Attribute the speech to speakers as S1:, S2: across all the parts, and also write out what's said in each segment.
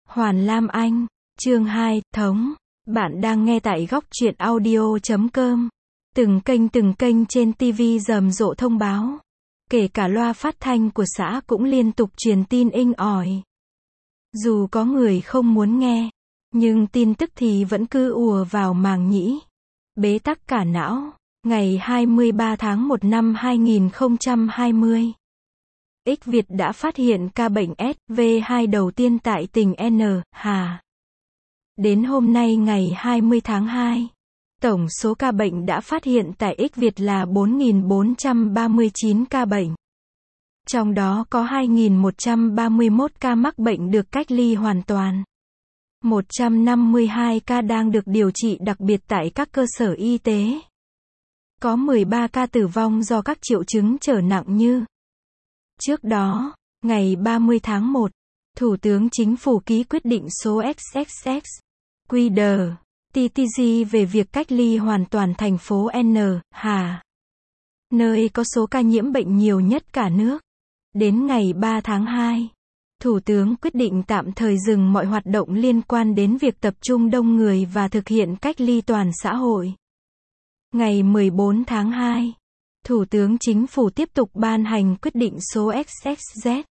S1: Hoàn Lam Anh, chương 2, Thống. Bạn đang nghe tại góc truyện audio.com. Từng kênh trên TV rầm rộ thông báo. Kể cả loa phát thanh của xã cũng liên tục truyền tin inh ỏi. Dù có người không muốn nghe, nhưng tin tức thì vẫn cứ ùa vào màng nhĩ. Bế tắc cả não. Ngày 23 tháng 1 năm 2020. X Việt đã phát hiện ca bệnh SV2 đầu tiên tại tỉnh N. Hà. Đến hôm nay ngày 20 tháng 2, tổng số ca bệnh đã phát hiện tại X Việt là 4.439 ca bệnh. Trong đó có 2.131 ca mắc bệnh được cách ly hoàn toàn. 152 ca đang được điều trị đặc biệt tại các cơ sở y tế. Có 13 ca tử vong do các triệu chứng trở nặng như. Trước đó, ngày 30 tháng 1, Thủ tướng Chính phủ ký quyết định số XXX, QĐ, TTG về việc cách ly hoàn toàn thành phố N. Hà, nơi có số ca nhiễm bệnh nhiều nhất cả nước. Đến ngày 3 tháng 2, Thủ tướng quyết định tạm thời dừng mọi hoạt động liên quan đến việc tập trung đông người và thực hiện cách ly toàn xã hội. Ngày 14 tháng 2, Thủ tướng Chính phủ tiếp tục ban hành quyết định số XXZ,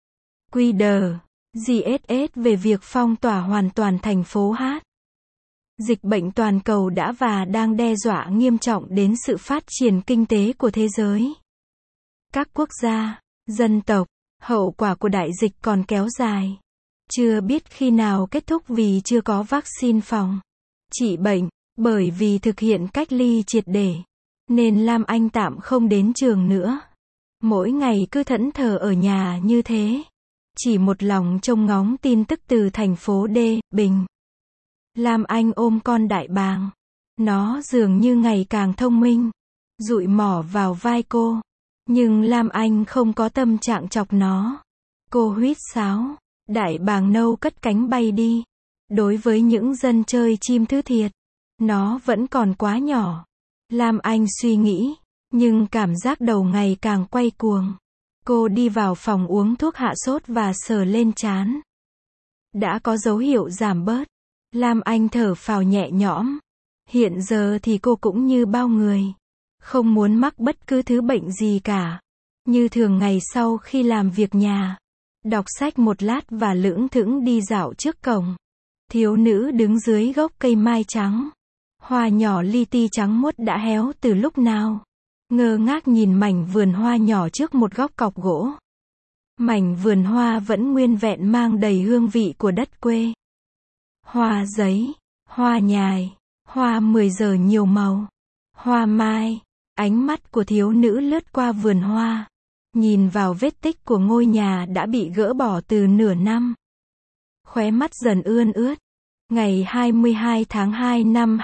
S1: QĐ, GSS về việc phong tỏa hoàn toàn thành phố H. Dịch bệnh toàn cầu đã và đang đe dọa nghiêm trọng đến sự phát triển kinh tế của thế giới. Các quốc gia, dân tộc, hậu quả của đại dịch còn kéo dài. Chưa biết khi nào kết thúc vì chưa có vaccine phòng trị bệnh. Bởi vì thực hiện cách ly triệt để, nên Lam Anh tạm không đến trường nữa. Mỗi ngày cứ thẫn thờ ở nhà như thế. Chỉ một lòng trông ngóng tin tức từ thành phố D, Bình. Lam Anh ôm con đại bàng. Nó dường như ngày càng thông minh. Dụi mỏ vào vai cô. Nhưng Lam Anh không có tâm trạng chọc nó. Cô huýt sáo. Đại bàng nâu cất cánh bay đi. Đối với những dân chơi chim thứ thiệt, nó vẫn còn quá nhỏ. Lam Anh suy nghĩ, nhưng cảm giác đầu ngày càng quay cuồng. Cô đi vào phòng uống thuốc hạ sốt và sờ lên trán. Đã có dấu hiệu giảm bớt. Lam Anh thở phào nhẹ nhõm. Hiện giờ thì cô cũng như bao người. Không muốn mắc bất cứ thứ bệnh gì cả. Như thường ngày sau khi làm việc nhà. Đọc sách một lát và lững thững đi dạo trước cổng. Thiếu nữ đứng dưới gốc cây mai trắng. Hoa nhỏ li ti trắng muốt đã héo từ lúc nào. Ngơ ngác nhìn mảnh vườn hoa nhỏ trước một góc cọc gỗ. Mảnh vườn hoa vẫn nguyên vẹn mang đầy hương vị của đất quê. Hoa giấy, hoa nhài, hoa 10 giờ nhiều màu, hoa mai. Ánh mắt của thiếu nữ lướt qua vườn hoa. Nhìn vào vết tích của ngôi nhà đã bị gỡ bỏ từ nửa năm. Khóe mắt dần ươn ướt. Ngày 22 tháng 2 năm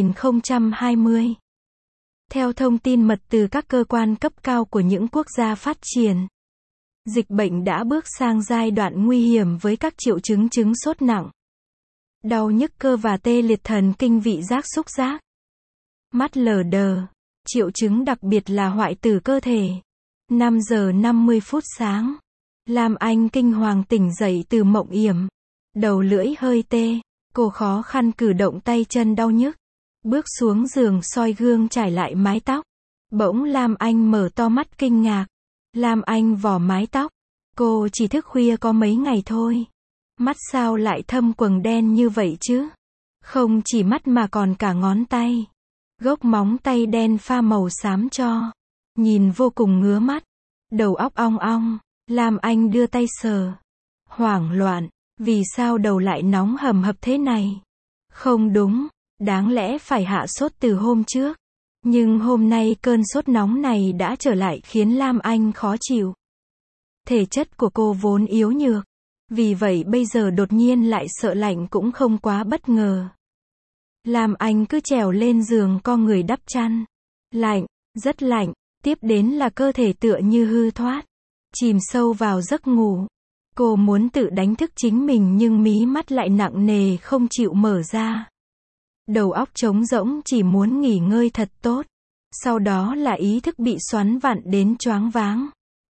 S1: 2020. Theo thông tin mật từ các cơ quan cấp cao của những quốc gia phát triển, dịch bệnh đã bước sang giai đoạn nguy hiểm với các triệu chứng sốt nặng, đau nhức cơ và tê liệt thần kinh vị giác xúc giác, mắt lờ đờ. Triệu chứng đặc biệt là hoại tử cơ thể. 5 giờ 50 phút sáng, Lam Anh kinh hoàng tỉnh dậy từ mộng yểm. Đầu lưỡi hơi tê. Cô khó khăn cử động tay chân đau nhức. Bước xuống giường soi gương trải lại mái tóc. Bỗng Lam Anh mở to mắt kinh ngạc. Lam Anh vò mái tóc. Cô chỉ thức khuya có mấy ngày thôi. Mắt sao lại thâm quầng đen như vậy chứ? Không chỉ mắt mà còn cả ngón tay. Gốc móng tay đen pha màu xám cho. Nhìn vô cùng ngứa mắt. Đầu óc ong ong. Lam Anh đưa tay sờ. Hoảng loạn. Vì sao đầu lại nóng hầm hập thế này? Không đúng, đáng lẽ phải hạ sốt từ hôm trước. Nhưng hôm nay cơn sốt nóng này đã trở lại khiến Lam Anh khó chịu. Thể chất của cô vốn yếu nhược. Vì vậy bây giờ đột nhiên lại sợ lạnh cũng không quá bất ngờ. Lam Anh cứ trèo lên giường co người đắp chăn. Lạnh, rất lạnh. Tiếp đến là cơ thể tựa như hư thoát. Chìm sâu vào giấc ngủ. Cô muốn tự đánh thức chính mình nhưng mí mắt lại nặng nề không chịu mở ra. Đầu óc trống rỗng chỉ muốn nghỉ ngơi thật tốt. Sau đó là ý thức bị xoắn vặn đến choáng váng.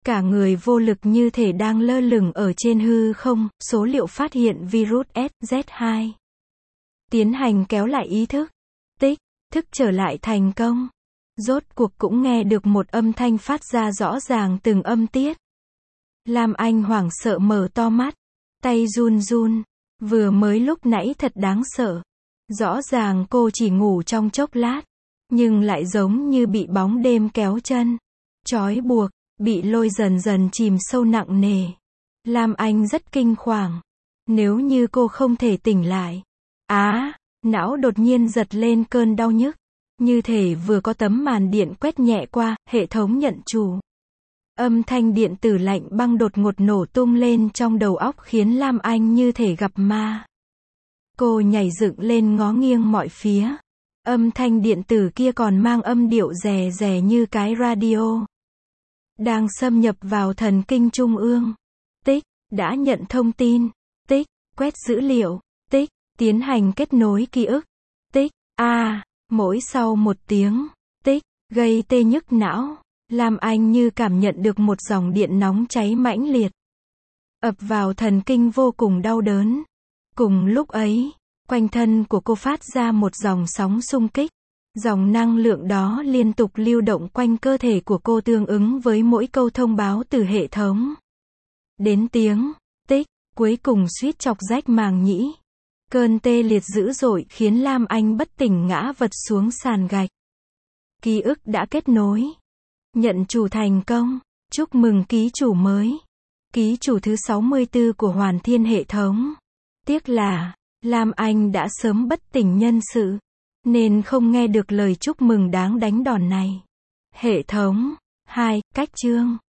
S1: Cả người vô lực như thể đang lơ lửng ở trên hư không, số liệu phát hiện virus SZ2. Tiến hành kéo lại ý thức. Tích, thức trở lại thành công. Rốt cuộc cũng nghe được một âm thanh phát ra rõ ràng từng âm tiết. Lam Anh hoảng sợ mở to mắt. Tay run run. Vừa mới lúc nãy thật đáng sợ. Rõ ràng cô chỉ ngủ trong chốc lát. Nhưng lại giống như bị bóng đêm kéo chân. Trói buộc, bị lôi dần dần chìm sâu nặng nề. Lam Anh rất kinh hoàng. Nếu như cô không thể tỉnh lại. Não đột nhiên giật lên cơn đau nhức. Như thể vừa có tấm màn điện quét nhẹ qua, hệ thống nhận chủ. Âm thanh điện tử lạnh băng đột ngột nổ tung lên trong đầu óc khiến Lam Anh như thể gặp ma. Cô nhảy dựng lên ngó nghiêng mọi phía. Âm thanh điện tử kia còn mang âm điệu rè rè như cái radio. Đang xâm nhập vào thần kinh trung ương. Tích, đã nhận thông tin. Tích, quét dữ liệu. Tích, tiến hành kết nối ký ức. Tích, mỗi sau một tiếng. Tích, gây tê nhức não. Lam Anh như cảm nhận được một dòng điện nóng cháy mãnh liệt. Ập vào thần kinh vô cùng đau đớn. Cùng lúc ấy, quanh thân của cô phát ra một dòng sóng xung kích. Dòng năng lượng đó liên tục lưu động quanh cơ thể của cô tương ứng với mỗi câu thông báo từ hệ thống. Đến tiếng, tích, cuối cùng suýt chọc rách màng nhĩ. Cơn tê liệt dữ dội khiến Lam Anh bất tỉnh ngã vật xuống sàn gạch. Ký ức đã kết nối. Nhận chủ thành công. Chúc mừng ký chủ mới. Ký chủ thứ 64 của Hoàn Thiên hệ thống. Tiếc là, Lam Anh đã sớm bất tỉnh nhân sự. Nên không nghe được lời chúc mừng đáng đánh đòn này. Hệ thống. 2. Cách chương.